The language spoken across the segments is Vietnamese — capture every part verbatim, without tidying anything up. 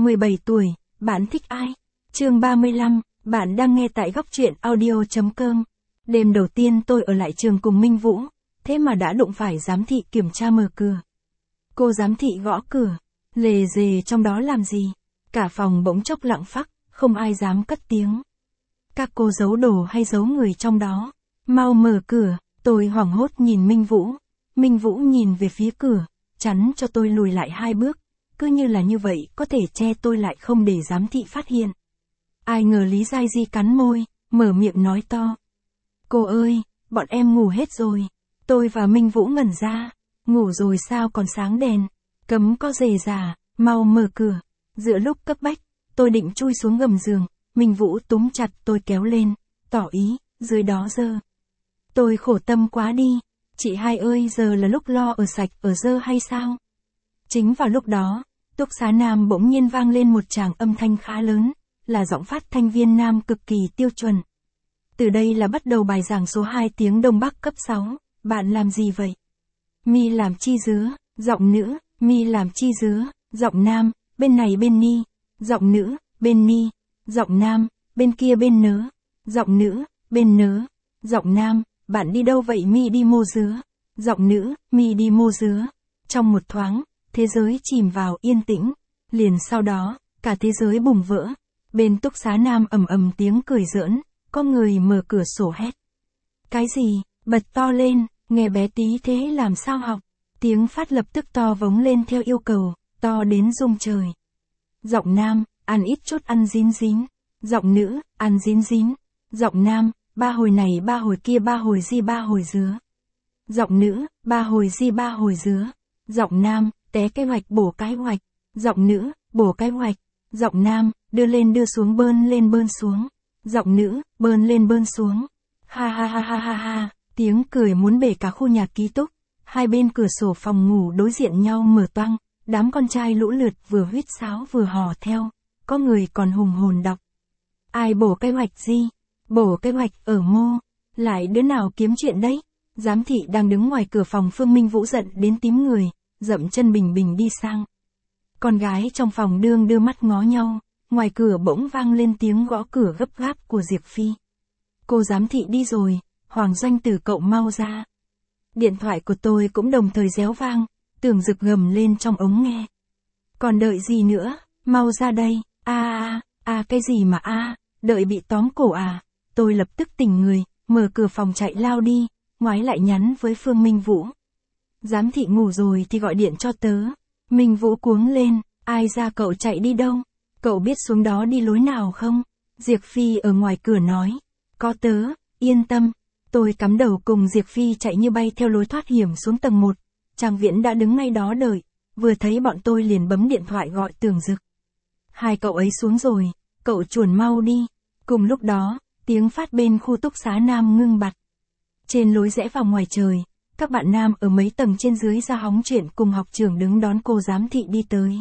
mười bảy tuổi, bạn thích ai? Chương ba mươi lăm, bạn đang nghe tại góc truyện audio.com. Đêm đầu tiên tôi ở lại trường cùng Minh Vũ, thế mà đã đụng phải giám thị kiểm tra mở cửa. Cô giám thị gõ cửa, lề dề trong đó làm gì? Cả phòng bỗng chốc lặng phắc, không ai dám cất tiếng. Các cô giấu đồ hay giấu người trong đó? Mau mở cửa, tôi hoảng hốt nhìn Minh Vũ. Minh Vũ nhìn về phía cửa, chắn cho tôi lùi lại hai bước, cứ như là như vậy có thể che tôi lại không để giám thị phát hiện. Ai ngờ Lý Giai Di cắn môi, mở miệng nói to. Cô ơi, bọn em ngủ hết rồi. Tôi và Minh Vũ ngẩn ra. Ngủ rồi sao còn sáng đèn? Cấm có dề già, mau mở cửa. Giữa lúc cấp bách, tôi định chui xuống gầm giường, Minh Vũ túm chặt tôi kéo lên, tỏ ý, dưới đó dơ. Tôi khổ tâm quá đi. Chị hai ơi, giờ là lúc lo ở sạch ở dơ hay sao? Chính vào lúc đó, túc xá nam bỗng nhiên vang lên một tràng âm thanh khá lớn, là giọng phát thanh viên nam cực kỳ tiêu chuẩn. Từ đây là bắt đầu bài giảng số hai tiếng Đông Bắc cấp sáu, bạn làm gì vậy? Mi làm chi dứa, giọng nữ, mi làm chi dứa, giọng nam, bên này bên ni, giọng nữ, bên ni, giọng nam, bên kia bên nớ, giọng nữ, bên nớ, giọng nam, bạn đi đâu vậy? Mi đi mua dứa, giọng nữ, mi đi mua dứa. Trong một thoáng, thế giới chìm vào yên tĩnh, liền sau đó, cả thế giới bùng vỡ. Bên túc xá nam ầm ầm tiếng cười giỡn, có người mở cửa sổ hét. Cái gì? Bật to lên, nghe bé tí thế làm sao học? Tiếng phát lập tức to vống lên theo yêu cầu, to đến rung trời. Giọng nam, ăn ít chút ăn dín dín. Giọng nữ, ăn dín dín. Giọng nam, ba hồi này ba hồi kia ba hồi di ba hồi dứa. Giọng nữ, ba hồi di ba hồi dứa. Giọng nam, té cái hoạch bổ cái hoạch. Giọng nữ, bổ cái hoạch. Giọng nam, đưa lên đưa xuống bơn lên bơn xuống. Giọng nữ, bơn lên bơn xuống. Ha ha ha ha ha ha, tiếng cười muốn bể cả khu nhà ký túc. Hai bên cửa sổ phòng ngủ đối diện nhau mở toang, đám con trai lũ lượt vừa huýt sáo vừa hò theo, có người còn hùng hồn đọc. Ai bổ cái hoạch gì? Bổ cái hoạch ở mô, lại đứa nào kiếm chuyện đấy? Giám thị đang đứng ngoài cửa phòng Phương Minh Vũ giận đến tím người, dậm chân bình bình đi sang. Con gái trong phòng đương đưa mắt ngó nhau, ngoài cửa bỗng vang lên tiếng gõ cửa gấp gáp của Diệp Phi. Cô giám thị đi rồi, Hoàng Doanh Tử cậu mau ra. Điện thoại của tôi cũng đồng thời réo vang, Tưởng Dực gầm lên trong ống nghe. Còn đợi gì nữa, mau ra đây, a a a cái gì mà a, đợi bị tóm cổ à? Tôi lập tức tỉnh người, mở cửa phòng chạy lao đi, ngoái lại nhắn với Phương Minh Vũ. Giám thị ngủ rồi thì gọi điện cho tớ. Minh Vũ cuống lên, ai ra cậu chạy đi đâu? Cậu biết xuống đó đi lối nào không? Diệp Phi ở ngoài cửa nói. Có tớ, yên tâm. Tôi cắm đầu cùng Diệp Phi chạy như bay theo lối thoát hiểm xuống tầng một. Trang Viễn đã đứng ngay đó đợi, vừa thấy bọn tôi liền bấm điện thoại gọi Tưởng Dực. Hai cậu ấy xuống rồi, cậu chuồn mau đi. Cùng lúc đó, tiếng phát bên khu túc xá nam ngưng bặt. Trên lối rẽ vào ngoài trời, các bạn nam ở mấy tầng trên dưới ra hóng chuyện cùng học trưởng đứng đón cô giám thị đi tới.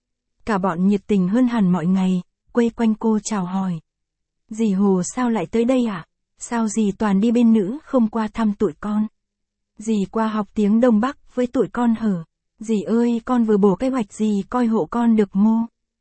Cả bọn nhiệt tình hơn hẳn mọi ngày, quây quanh cô chào hỏi. Dì Hồ sao lại tới đây ạ? À? Sao dì toàn đi bên nữ không qua thăm tụi con? Dì qua học tiếng Đông Bắc với tụi con hở? Dì ơi, con vừa bổ cái hoạch dì coi hộ con được mô.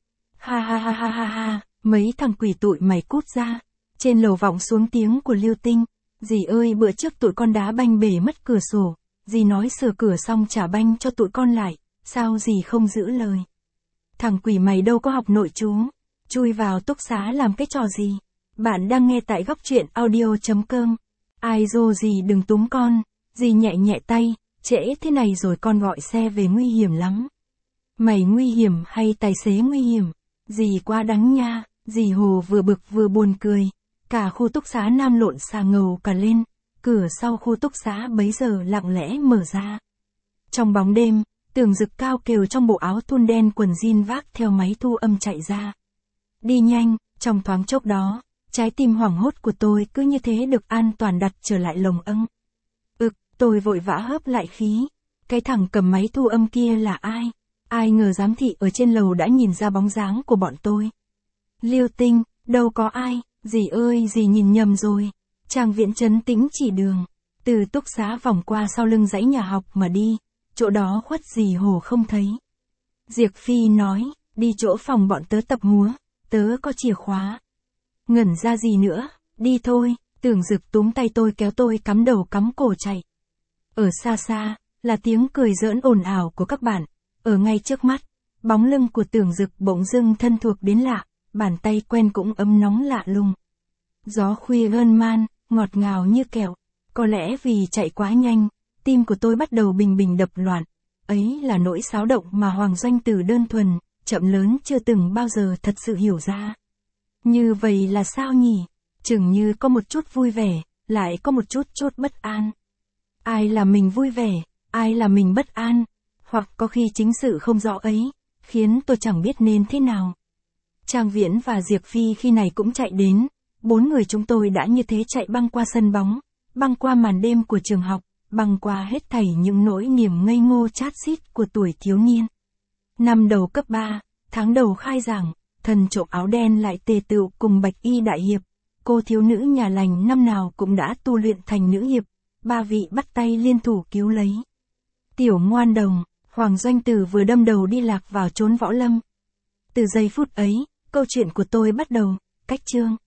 Ha ha ha ha ha ha, mấy thằng quỷ tụi mày cút ra. Trên lầu vọng xuống tiếng của Lưu Tinh. Dì ơi, bữa trước tụi con đá banh bể mất cửa sổ. Dì nói sửa cửa xong trả banh cho tụi con lại. Sao dì không giữ lời? Thằng quỷ mày đâu có học nội chú. Chui vào túc xá làm cái trò gì? Bạn đang nghe tại góc truyện audio.com. Ai dô dì đừng túm con. Dì nhẹ nhẹ tay. Trễ thế này rồi con gọi xe về nguy hiểm lắm. Mày nguy hiểm hay tài xế nguy hiểm? Dì quá đắng nha. Dì Hồ vừa bực vừa buồn cười. Cả khu túc xá nam lộn xà ngầu cả lên. Cửa sau khu túc xá bấy giờ lặng lẽ mở ra. Trong bóng đêm, Tưởng Dực cao kều trong bộ áo thun đen quần jean vác theo máy thu âm chạy ra. Đi nhanh, trong thoáng chốc đó, trái tim hoảng hốt của tôi cứ như thế được an toàn đặt trở lại lồng âng. Ực, tôi vội vã hớp lại khí. Cái thằng cầm máy thu âm kia là ai? Ai ngờ giám thị ở trên lầu đã nhìn ra bóng dáng của bọn tôi. Lưu Tinh, đâu có ai, dì ơi dì nhìn nhầm rồi. Trang Viễn trấn tĩnh chỉ đường, từ túc xá vòng qua sau lưng dãy nhà học mà đi, chỗ đó khuất dì Hồ không thấy. Diệp Phi nói, đi chỗ phòng bọn tớ tập múa, tớ có chìa khóa. Ngẩn ra gì nữa, đi thôi, Tưởng Dực túm tay tôi kéo tôi cắm đầu cắm cổ chạy. Ở xa xa, là tiếng cười giỡn ồn ào của các bạn, ở ngay trước mắt, bóng lưng của Tưởng Dực bỗng dưng thân thuộc đến lạ, bàn tay quen cũng ấm nóng lạ lùng. Gió khuya ơn man, ngọt ngào như kẹo, có lẽ vì chạy quá nhanh, tim của tôi bắt đầu bình bình đập loạn, ấy là nỗi xáo động mà Hoàng Doanh Từ đơn thuần, chậm lớn chưa từng bao giờ thật sự hiểu ra. Như vậy là sao nhỉ? Chừng như có một chút vui vẻ, lại có một chút chút bất an. Ai làm mình vui vẻ, ai làm mình bất an, hoặc có khi chính sự không rõ ấy, khiến tôi chẳng biết nên thế nào. Trang Viễn và Diệp Phi khi này cũng chạy đến, bốn người chúng tôi đã như thế chạy băng qua sân bóng, băng qua màn đêm của trường học, băng qua hết thảy những nỗi niềm ngây ngô chát xít của tuổi thiếu niên. Năm đầu cấp ba, tháng đầu khai giảng, thần trộm áo đen lại tề tựu cùng Bạch Y đại hiệp, cô thiếu nữ nhà lành năm nào cũng đã tu luyện thành nữ hiệp, ba vị bắt tay liên thủ cứu lấy. Tiểu ngoan đồng, Hoàng Doanh Từ vừa đâm đầu đi lạc vào chốn võ lâm. Từ giây phút ấy, câu chuyện của tôi bắt đầu, cách chương.